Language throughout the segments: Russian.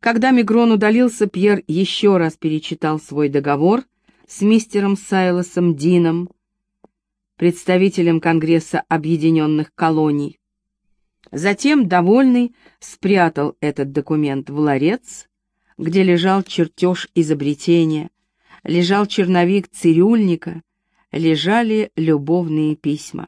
Когда Мигрон удалился, Пьер еще раз перечитал свой договор с мистером Сайлосом Дином, представителем Конгресса Объединенных Колоний. Затем, довольный, спрятал этот документ в ларец, где лежал чертеж изобретения, лежал черновик цирюльника, лежали любовные письма.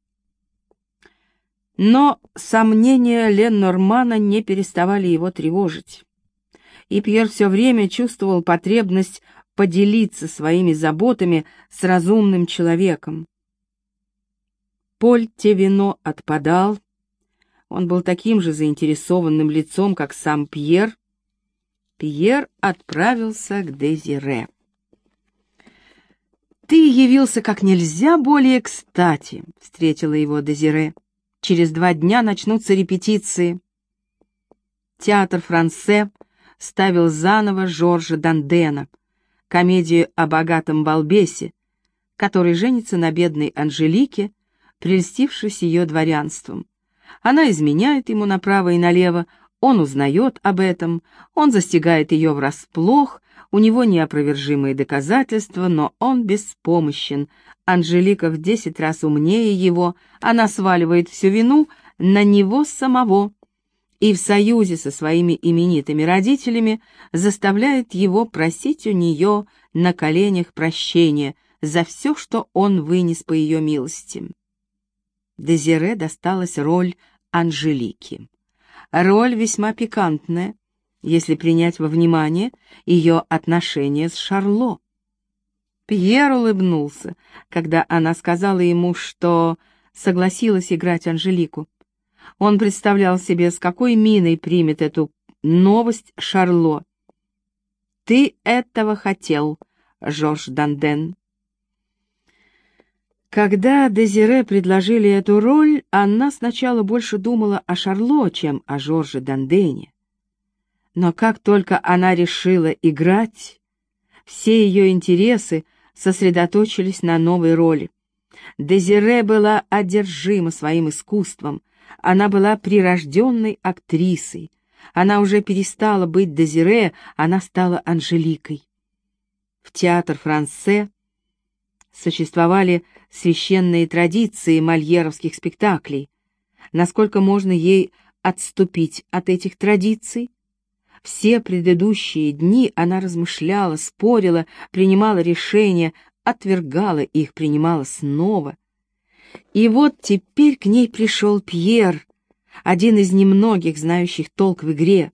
Но сомнения Леннормана не переставали его тревожить, и Пьер все время чувствовал потребность поделиться своими заботами с разумным человеком. Поль Тевино отпадал, он был таким же заинтересованным лицом, как сам Пьер. Пьер отправился к Дезире. «Ты явился как нельзя более кстати», — встретила его Дезире. «Через 2 дня начнутся репетиции». Театр Франсе ставил заново Жоржа Дандена, комедию о богатом балбесе, который женится на бедной Анжелике, прельстившись ее дворянством. Она изменяет ему направо и налево, он узнает об этом, он застигает ее врасплох, у него неопровержимые доказательства, но он беспомощен. Анжелика в 10 раз умнее его, она сваливает всю вину на него самого и в союзе со своими именитыми родителями заставляет его просить у нее на коленях прощения за все, что он вынес по ее милости. Дезире досталась роль Анжелики. Роль весьма пикантная, если принять во внимание ее отношения с Шарло. Пьер улыбнулся, когда она сказала ему, что согласилась играть Анжелику. Он представлял себе, с какой миной примет эту новость Шарло. «Ты этого хотел, Жорж Данден». Когда Дезире предложили эту роль, она сначала больше думала о Шарло, чем о Жорже Дандене. Но как только она решила играть, все ее интересы сосредоточились на новой роли. Дезире была одержима своим искусством, она была прирожденной актрисой, она уже перестала быть Дезире, она стала Анжеликой. В театр Франсе существовали священные традиции мольеровских спектаклей. Насколько можно ей отступить от этих традиций? Все предыдущие дни она размышляла, спорила, принимала решения, отвергала их, принимала снова. И вот теперь к ней пришел Пьер, один из немногих, знающих толк в игре.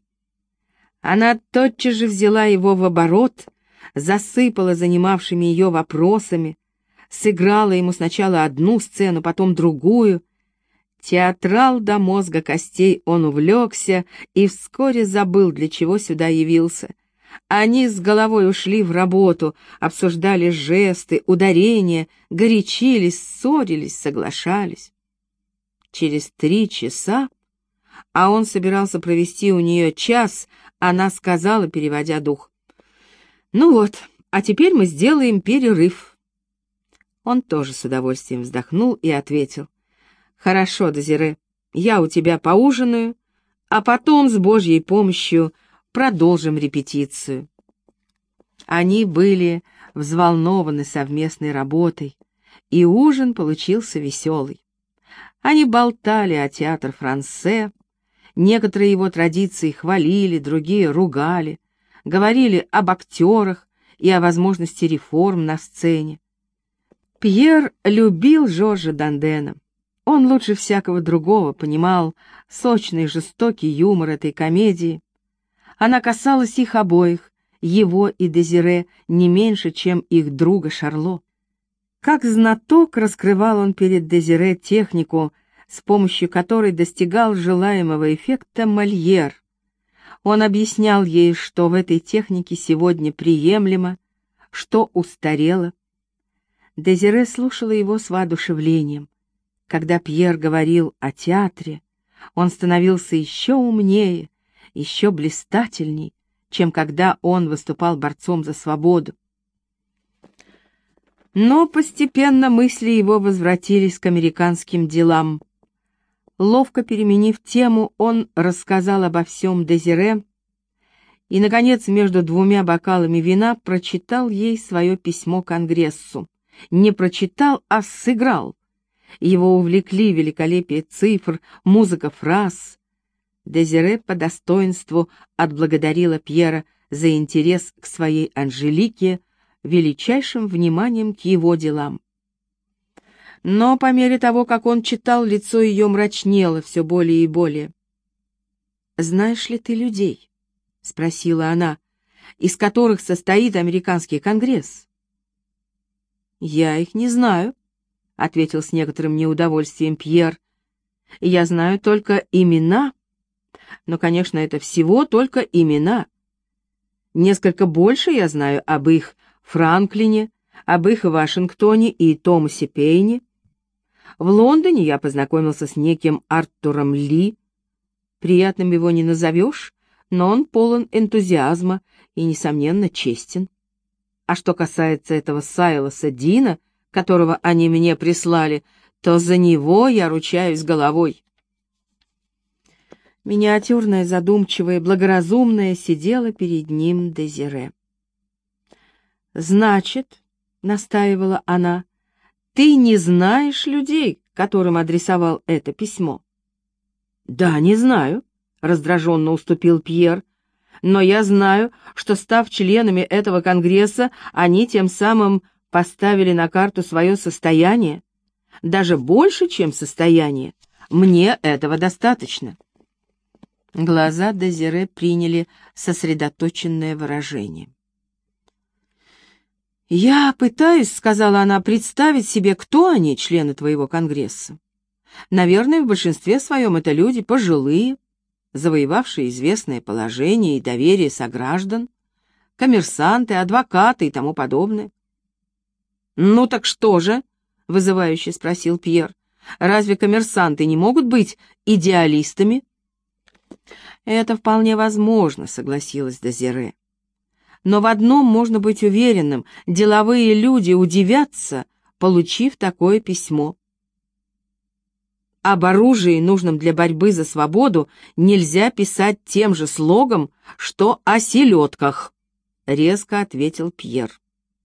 Она тотчас же взяла его в оборот, засыпала занимавшими ее вопросами, сыграла ему сначала одну сцену, потом другую. Театрал до мозга костей, он увлекся и вскоре забыл, для чего сюда явился. Они с головой ушли в работу, обсуждали жесты, ударения, горячились, ссорились, соглашались. Через 3 часа, а он собирался провести у нее час, она сказала, переводя дух: «Ну вот, а теперь мы сделаем перерыв». Он тоже с удовольствием вздохнул и ответил: «Хорошо, Дезире, я у тебя поужинаю, а потом с Божьей помощью продолжим репетицию». Они были взволнованы совместной работой, и ужин получился веселый. Они болтали о театре Франсе, некоторые его традиции хвалили, другие ругали, говорили об актерах и о возможности реформ на сцене. Пьер любил Жоржа Дандена. Он лучше всякого другого понимал сочный жестокий юмор этой комедии. Она касалась их обоих, его и Дезире, не меньше, чем их друга Шарло. Как знаток раскрывал он перед Дезире технику, с помощью которой достигал желаемого эффекта Мольер. Он объяснял ей, что в этой технике сегодня приемлемо, что устарело. Дезире слушала его с воодушевлением. Когда Пьер говорил о театре, он становился еще умнее, еще блистательней, чем когда он выступал борцом за свободу. Но постепенно мысли его возвратились к американским делам. Ловко переменив тему, он рассказал обо всем Дезире и, наконец, между двумя бокалами вина прочитал ей свое письмо Конгрессу. Не прочитал, а сыграл. Его увлекли великолепие цифр, музыка фраз. Дезире по достоинству отблагодарила Пьера за интерес к своей Анжелике, величайшим вниманием к его делам. Но по мере того, как он читал, лицо ее мрачнело все более и более. «Знаешь ли ты людей?» — спросила она, — «из которых состоит американский конгресс?» «Я их не знаю», — ответил с некоторым неудовольствием Пьер. «Я знаю только имена, но, конечно, это всего только имена. Несколько больше я знаю об их Франклине, об их Вашингтоне и Томасе Пейне. В Лондоне я познакомился с неким Артуром Ли. Приятным его не назовешь, но он полон энтузиазма и, несомненно, честен. А что касается этого Сайлоса Дина, которого они мне прислали, то за него я ручаюсь головой». Миниатюрная, задумчивая, благоразумная сидела перед ним Дезире. «Значит, — настаивала она, — ты не знаешь людей, которым адресовал это письмо?» «Да, не знаю», — раздраженно уступил Пьер, «но я знаю, что, став членами этого конгресса, они тем самым поставили на карту свое состояние, даже больше, чем состояние. Мне этого достаточно». Глаза Дезире приняли сосредоточенное выражение. «Я пытаюсь, — сказала она, — представить себе, кто они, члены твоего конгресса. Наверное, в большинстве своем это люди пожилые, завоевавшие известное положение и доверие сограждан, коммерсанты, адвокаты и тому подобное». «Ну так что же?» — вызывающе спросил Пьер. «Разве коммерсанты не могут быть идеалистами?» «Это вполне возможно», — согласилась Дезире. «Но в одном можно быть уверенным: деловые люди удивятся, получив такое письмо. Об оружии, нужном для борьбы за свободу, нельзя писать тем же слогом, что о селедках», — резко ответил Пьер.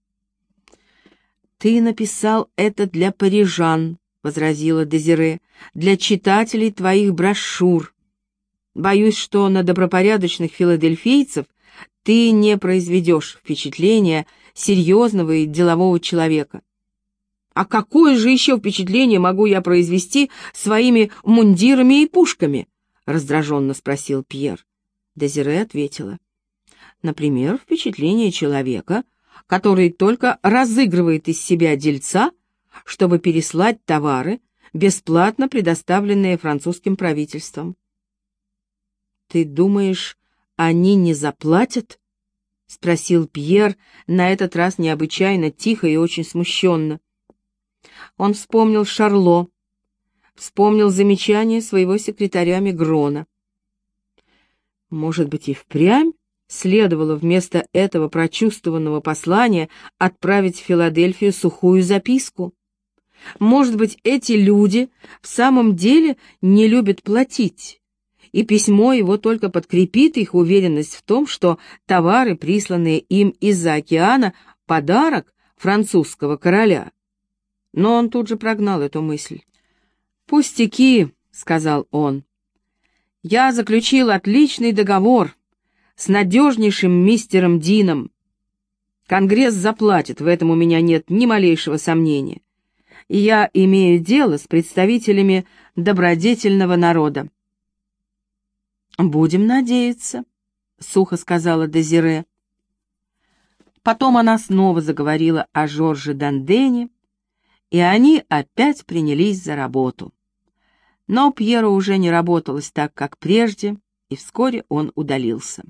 «Ты написал это для парижан», — возразила Дезире, — «для читателей твоих брошюр. Боюсь, что на добропорядочных филадельфийцев ты не произведешь впечатления серьезного и делового человека». «А какое же еще впечатление могу я произвести своими мундирами и пушками?» — раздраженно спросил Пьер. Дезире ответила: «Например, впечатление человека, который только разыгрывает из себя дельца, чтобы переслать товары, бесплатно предоставленные французским правительством». «Ты думаешь, они не заплатят?» — спросил Пьер, на этот раз необычайно тихо и очень смущенно. Он вспомнил Шарло, вспомнил замечание своего секретаря Мегрона. Может быть, и впрямь следовало вместо этого прочувствованного послания отправить в Филадельфию сухую записку? Может быть, эти люди в самом деле не любят платить, и письмо его только подкрепит их уверенность в том, что товары, присланные им из-за океана, — подарок французского короля. Но он тут же прогнал эту мысль. «Пустяки», — сказал он. «Я заключил отличный договор с надежнейшим мистером Дином. Конгресс заплатит, в этом у меня нет ни малейшего сомнения. И я имею дело с представителями добродетельного народа». «Будем надеяться», — сухо сказала Дезире. Потом она снова заговорила о Жорже Дандене, и они опять принялись за работу. Но Пьеру уже не работалось так, как прежде, и вскоре он удалился.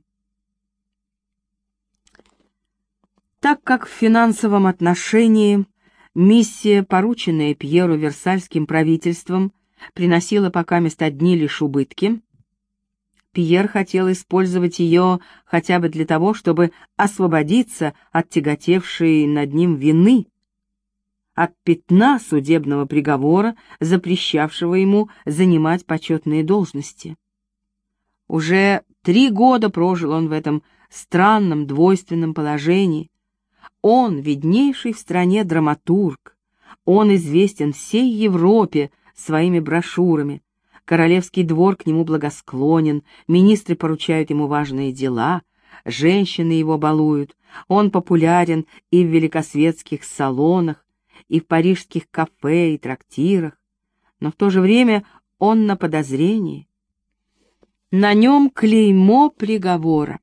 Так как в финансовом отношении миссия, порученная Пьеру Версальским правительством, приносила покамест одни лишь убытки, Пьер хотел использовать ее хотя бы для того, чтобы освободиться от тяготевшей над ним вины, от пятна судебного приговора, запрещавшего ему занимать почетные должности. Уже 3 года прожил он в этом странном двойственном положении. Он виднейший в стране драматург. Он известен всей Европе своими брошюрами. Королевский двор к нему благосклонен, министры поручают ему важные дела, женщины его балуют. Он популярен и в великосветских салонах, и в парижских кафе и трактирах, но в то же время он на подозрении. На нем клеймо приговора.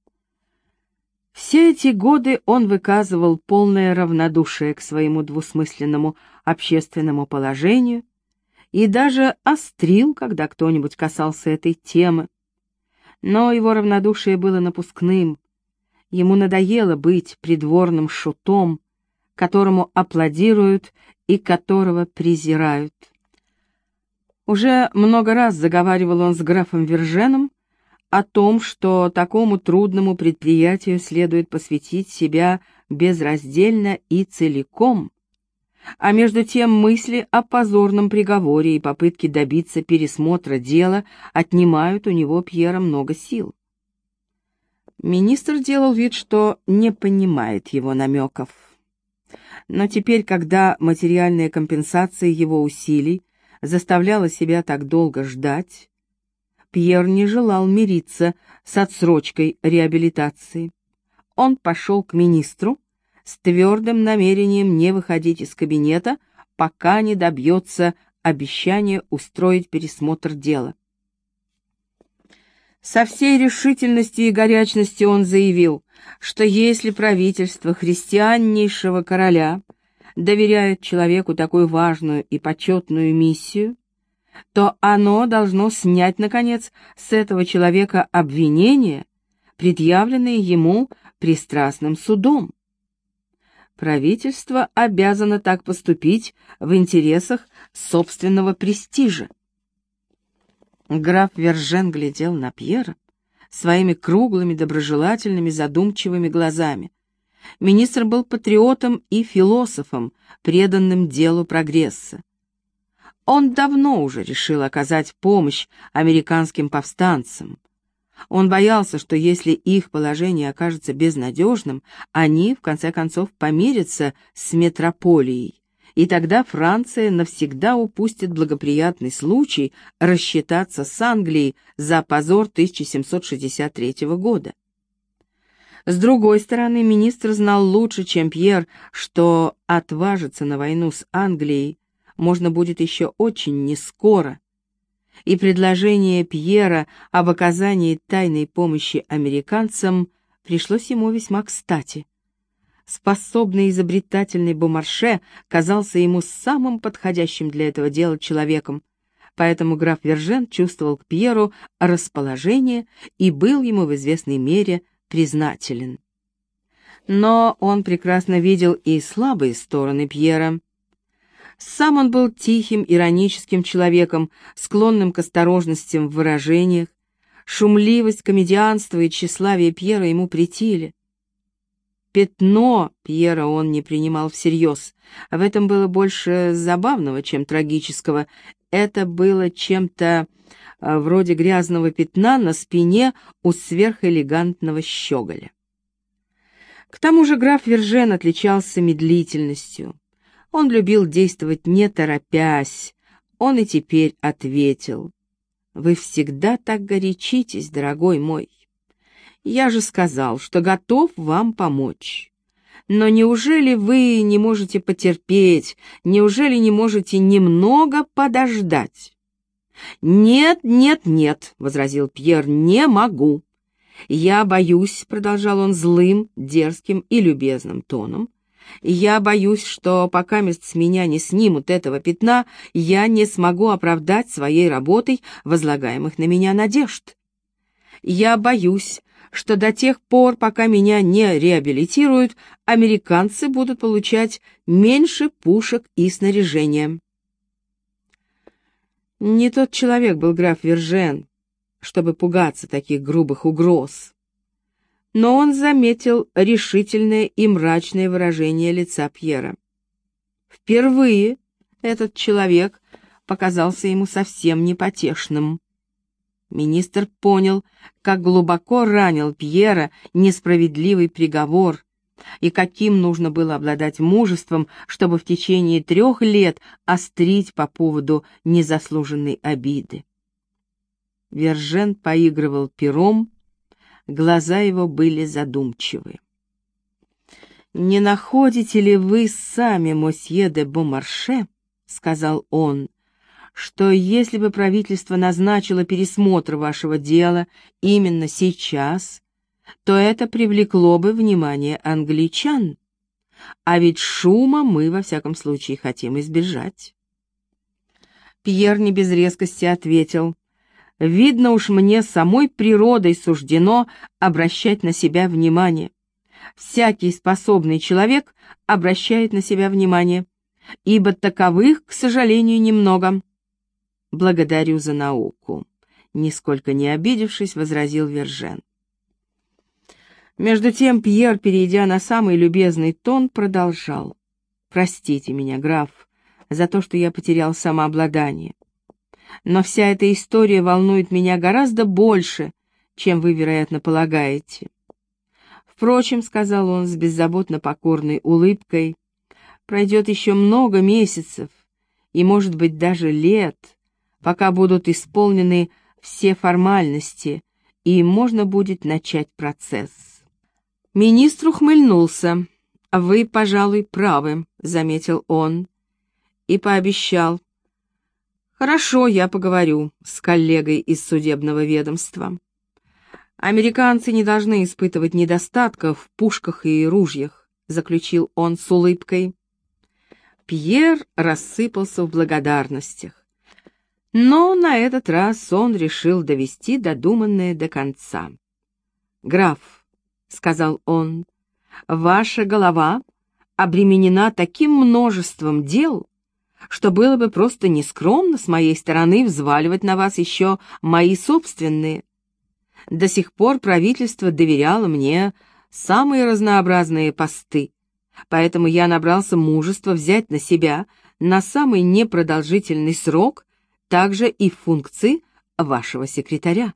Все эти годы он выказывал полное равнодушие к своему двусмысленному общественному положению и даже острил, когда кто-нибудь касался этой темы. Но его равнодушие было напускным. Ему надоело быть придворным шутом, которому аплодируют и которого презирают. Уже много раз заговаривал он с графом Верженом о том, что такому трудному предприятию следует посвятить себя безраздельно и целиком, а между тем мысли о позорном приговоре и попытки добиться пересмотра дела отнимают у него Пьера много сил. Министр делал вид, что не понимает его намеков. Но теперь, когда материальная компенсация его усилий заставляла себя так долго ждать, Пьер не желал мириться с отсрочкой реабилитации. Он пошел к министру с твердым намерением не выходить из кабинета, пока не добьется обещания устроить пересмотр дела. Со всей решительностью и горячностью он заявил, что если правительство христианнейшего короля доверяет человеку такую важную и почетную миссию, то оно должно снять, наконец, с этого человека обвинения, предъявленные ему пристрастным судом. Правительство обязано так поступить в интересах собственного престижа. Граф Вержен глядел на Пьера своими круглыми, доброжелательными, задумчивыми глазами. Министр был патриотом и философом, преданным делу прогресса. Он давно уже решил оказать помощь американским повстанцам. Он боялся, что если их положение окажется безнадежным, они, в конце концов, помирятся с метрополией, и тогда Франция навсегда упустит благоприятный случай рассчитаться с Англией за позор 1763 года. С другой стороны, министр знал лучше, чем Пьер, что отважиться на войну с Англией можно будет еще очень нескоро, и предложение Пьера об оказании тайной помощи американцам пришлось ему весьма кстати. Способный изобретательный Бомарше казался ему самым подходящим для этого дела человеком, поэтому граф Вержен чувствовал к Пьеру расположение и был ему в известной мере признателен. Но он прекрасно видел и слабые стороны Пьера. Сам он был тихим, ироническим человеком, склонным к осторожностям в выражениях. Шумливость, комедианство и тщеславие Пьера ему претили. Пятно Пьера он не принимал всерьез. В этом было больше забавного, чем трагического. Это было чем-то вроде грязного пятна на спине у сверхэлегантного щеголя. К тому же граф Вержен отличался медлительностью. Он любил действовать не торопясь. Он и теперь ответил: «Вы всегда так горячитесь, дорогой мой. Я же сказал, что готов вам помочь. Но неужели вы не можете потерпеть? Неужели не можете немного подождать?» «Нет, нет, нет», — возразил Пьер, — «не могу. Я боюсь», — продолжал он злым, дерзким и любезным тоном, «я боюсь, что пока с меня не снимут этого пятна, я не смогу оправдать своей работой возлагаемых на меня надежд. Я боюсь, что до тех пор, пока меня не реабилитируют, американцы будут получать меньше пушек и снаряжения». Не тот человек был граф Вержен, чтобы пугаться таких грубых угроз. Но он заметил решительное и мрачное выражение лица Пьера. Впервые этот человек показался ему совсем непотешным. Министр понял, как глубоко ранил Пьера несправедливый приговор, и каким нужно было обладать мужеством, чтобы в течение 3 лет острить по поводу незаслуженной обиды. Вержен поигрывал пером, глаза его были задумчивы. «Не находите ли вы сами, мосье де Бомарше, — сказал он, — что если бы правительство назначило пересмотр вашего дела именно сейчас, то это привлекло бы внимание англичан, а ведь шума мы, во всяком случае, хотим избежать?» Пьер не без резкости ответил: «Видно уж, мне самой природой суждено обращать на себя внимание. Всякий способный человек обращает на себя внимание, ибо таковых, к сожалению, немного». «Благодарю за науку», — нисколько не обидевшись, возразил Вержен. Между тем Пьер, перейдя на самый любезный тон, продолжал: «Простите меня, граф, за то, что я потерял самообладание. Но вся эта история волнует меня гораздо больше, чем вы, вероятно, полагаете. Впрочем, — сказал он с беззаботно покорной улыбкой, — пройдет еще много месяцев и, может быть, даже лет, пока будут исполнены все формальности, и можно будет начать процесс». Министр ухмыльнулся. «Вы, пожалуй, правы», — заметил он, и пообещал: «Хорошо, я поговорю с коллегой из судебного ведомства. Американцы не должны испытывать недостатков в пушках и ружьях», — заключил он с улыбкой. Пьер рассыпался в благодарностях. Но на этот раз он решил довести додуманное до конца. «Граф», — сказал он, — «ваша голова обременена таким множеством дел, что было бы просто нескромно с моей стороны взваливать на вас еще мои собственные. До сих пор правительство доверяло мне самые разнообразные посты, поэтому я набрался мужества взять на себя на самый непродолжительный срок также и функции вашего секретаря.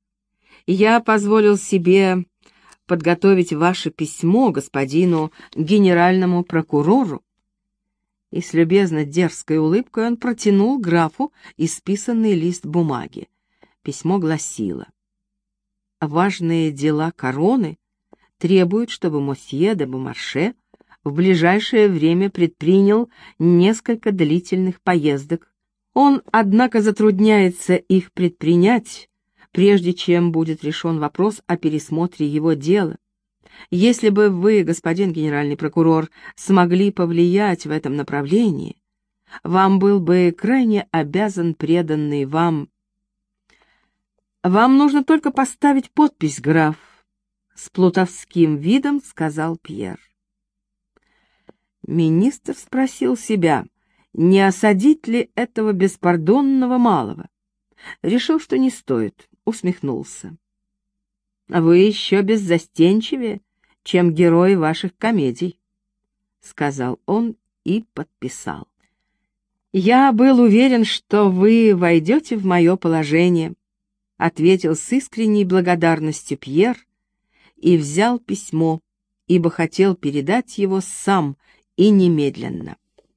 Я позволил себе подготовить ваше письмо господину генеральному прокурору». И с любезно дерзкой улыбкой он протянул графу исписанный лист бумаги. Письмо гласило: «Важные дела короны требуют, чтобы мосье де Бомарше в ближайшее время предпринял несколько длительных поездок. Он, однако, затрудняется их предпринять, прежде чем будет решен вопрос о пересмотре его дела. Если бы вы, господин генеральный прокурор, смогли повлиять в этом направлении, вам был бы крайне обязан преданный вам». «Вам нужно только поставить подпись, граф», — с плутовским видом сказал Пьер. Министр спросил себя, не осадить ли этого беспардонного малого. Решил, что не стоит, усмехнулся. «Вы еще беззастенчивее, чем герои ваших комедий», — сказал он и подписал. «Я был уверен, что вы войдете в мое положение», — ответил с искренней благодарностью Пьер и взял письмо, ибо хотел передать его сам и немедленно.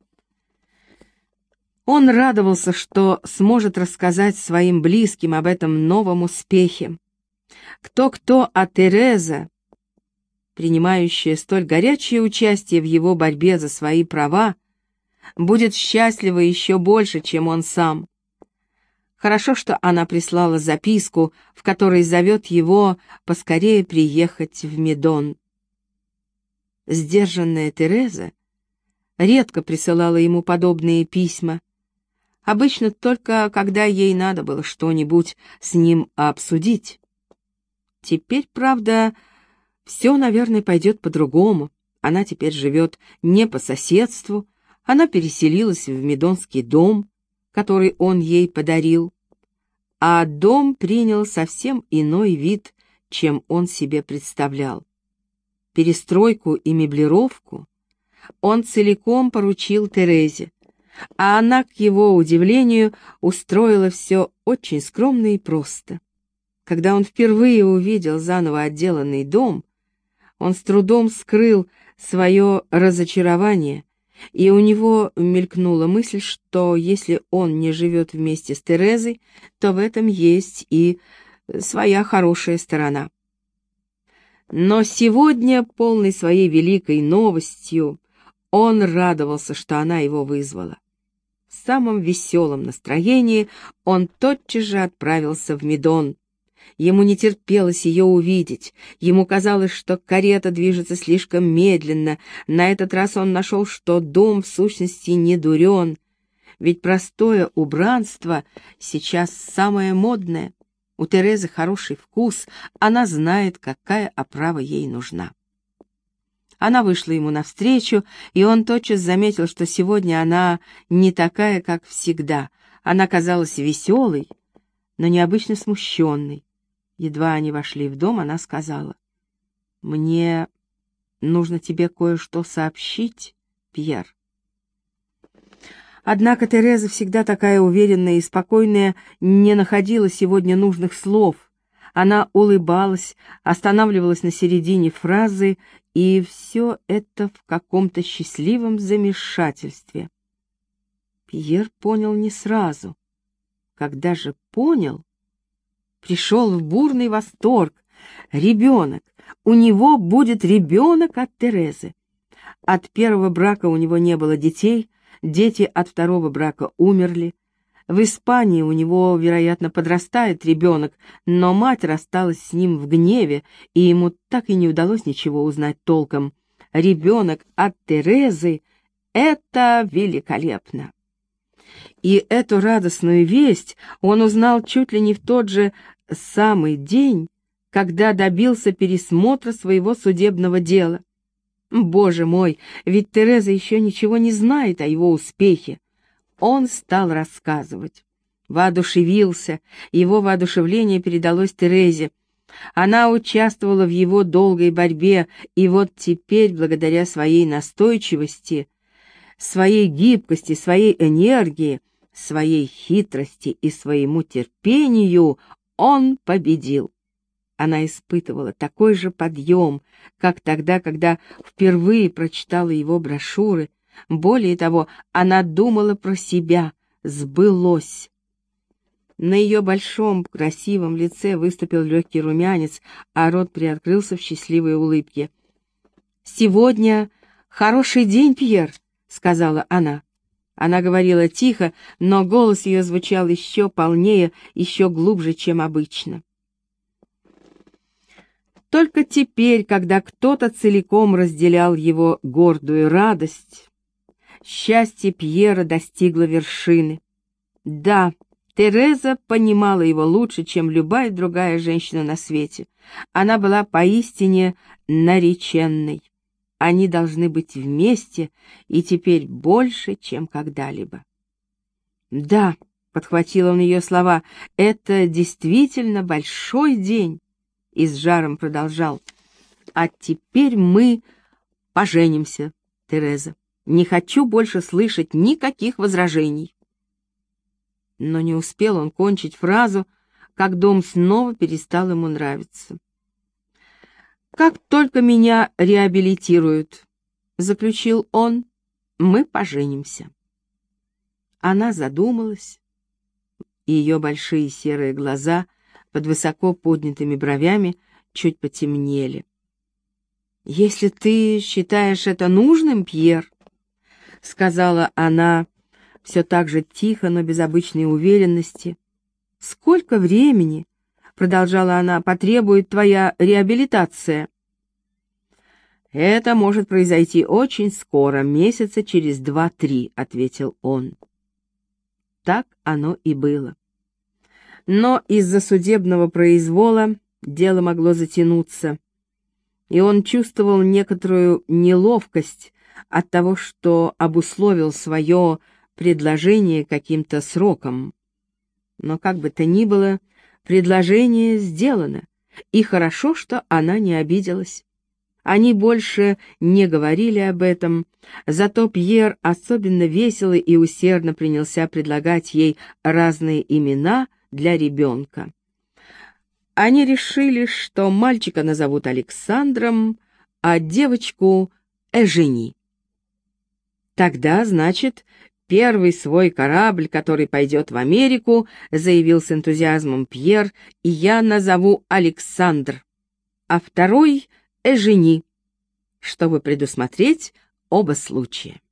Он радовался, что сможет рассказать своим близким об этом новом успехе. Кто-кто, а Тереза, принимающая столь горячее участие в его борьбе за свои права, будет счастлива еще больше, чем он сам. Хорошо, что она прислала записку, в которой зовет его поскорее приехать в Медон. Сдержанная Тереза редко присылала ему подобные письма, обычно только когда ей надо было что-нибудь с ним обсудить. Теперь, правда, все, наверное, пойдет по-другому. Она теперь живет не по соседству, она переселилась в Медонский дом, который он ей подарил, а дом принял совсем иной вид, чем он себе представлял. Перестройку и меблировку он целиком поручил Терезе, а она, к его удивлению, устроила все очень скромно и просто. Когда он впервые увидел заново отделанный дом, он с трудом скрыл свое разочарование, и у него мелькнула мысль, что если он не живет вместе с Терезой, то в этом есть и своя хорошая сторона. Но сегодня, полный своей великой новостью, он радовался, что она его вызвала. В самом веселом настроении он тотчас же отправился в Медон. Ему не терпелось ее увидеть. Ему казалось, что карета движется слишком медленно. На этот раз он нашел, что дом в сущности не дурен. Ведь простое убранство сейчас самое модное. У Терезы хороший вкус, она знает, какая оправа ей нужна. Она вышла ему навстречу, и он тотчас заметил, что сегодня она не такая, как всегда. Она казалась веселой, но необычно смущенной. Едва они вошли в дом, она сказала: «Мне нужно тебе кое-что сообщить, Пьер». Однако Тереза, всегда такая уверенная и спокойная, не находила сегодня нужных слов. Она улыбалась, останавливалась на середине фразы, и все это в каком-то счастливом замешательстве. Пьер понял не сразу. Когда же понял, пришел в бурный восторг. Ребенок! У него будет ребенок от Терезы. От первого брака у него не было детей, дети от второго брака умерли. В Испании у него, вероятно, подрастает ребенок, но мать рассталась с ним в гневе, и ему так и не удалось ничего узнать толком. Ребенок от Терезы — это великолепно! И эту радостную весть он узнал чуть ли не в тот же самый день, когда добился пересмотра своего судебного дела. Боже мой, ведь Тереза еще ничего не знает о его успехе. Он стал рассказывать. Воодушевился, его воодушевление передалось Терезе. Она участвовала в его долгой борьбе, и вот теперь, благодаря своей настойчивости, своей гибкости, своей энергии, своей хитрости и своему терпению, он победил. Она испытывала такой же подъем, как тогда, когда впервые прочитала его брошюры. Более того, она думала про себя: сбылось. На ее большом красивом лице выступил легкий румянец, а рот приоткрылся в счастливой улыбке. «Сегодня хороший день, Пьер», — сказала она. Она говорила тихо, но голос ее звучал еще полнее, еще глубже, чем обычно. Только теперь, когда кто-то целиком разделял его гордую радость, счастье Пьера достигло вершины. Да, Тереза понимала его лучше, чем любая другая женщина на свете. Она была поистине нареченной. Они должны быть вместе, и теперь больше, чем когда-либо. «Да», — подхватил он ее слова, — «это действительно большой день». И с жаром продолжал: «А теперь мы поженимся, Тереза. Не хочу больше слышать никаких возражений». Но не успел он кончить фразу, как дом снова перестал ему нравиться. «Как только меня реабилитируют, — заключил он, — мы поженимся». Она задумалась, и ее большие серые глаза под высоко поднятыми бровями чуть потемнели. «Если ты считаешь это нужным, Пьер, — сказала она все так же тихо, но без обычной уверенности, — сколько времени, — продолжала она, — потребует твоя реабилитация?» «Это может произойти очень скоро, месяца через 2-3, — ответил он. Так оно и было. Но из-за судебного произвола дело могло затянуться, и он чувствовал некоторую неловкость от того, что обусловил свое предложение каким-то сроком. Но как бы то ни было, предложение сделано, и хорошо, что она не обиделась. Они больше не говорили об этом, зато Пьер особенно весело и усердно принялся предлагать ей разные имена для ребенка. Они решили, что мальчика назовут Александром, а девочку — Эжени. Тогда, значит, первый свой корабль, который пойдет в Америку, заявил с энтузиазмом Пьер, и я назову Александр, а второй — Эжени, чтобы предусмотреть оба случая.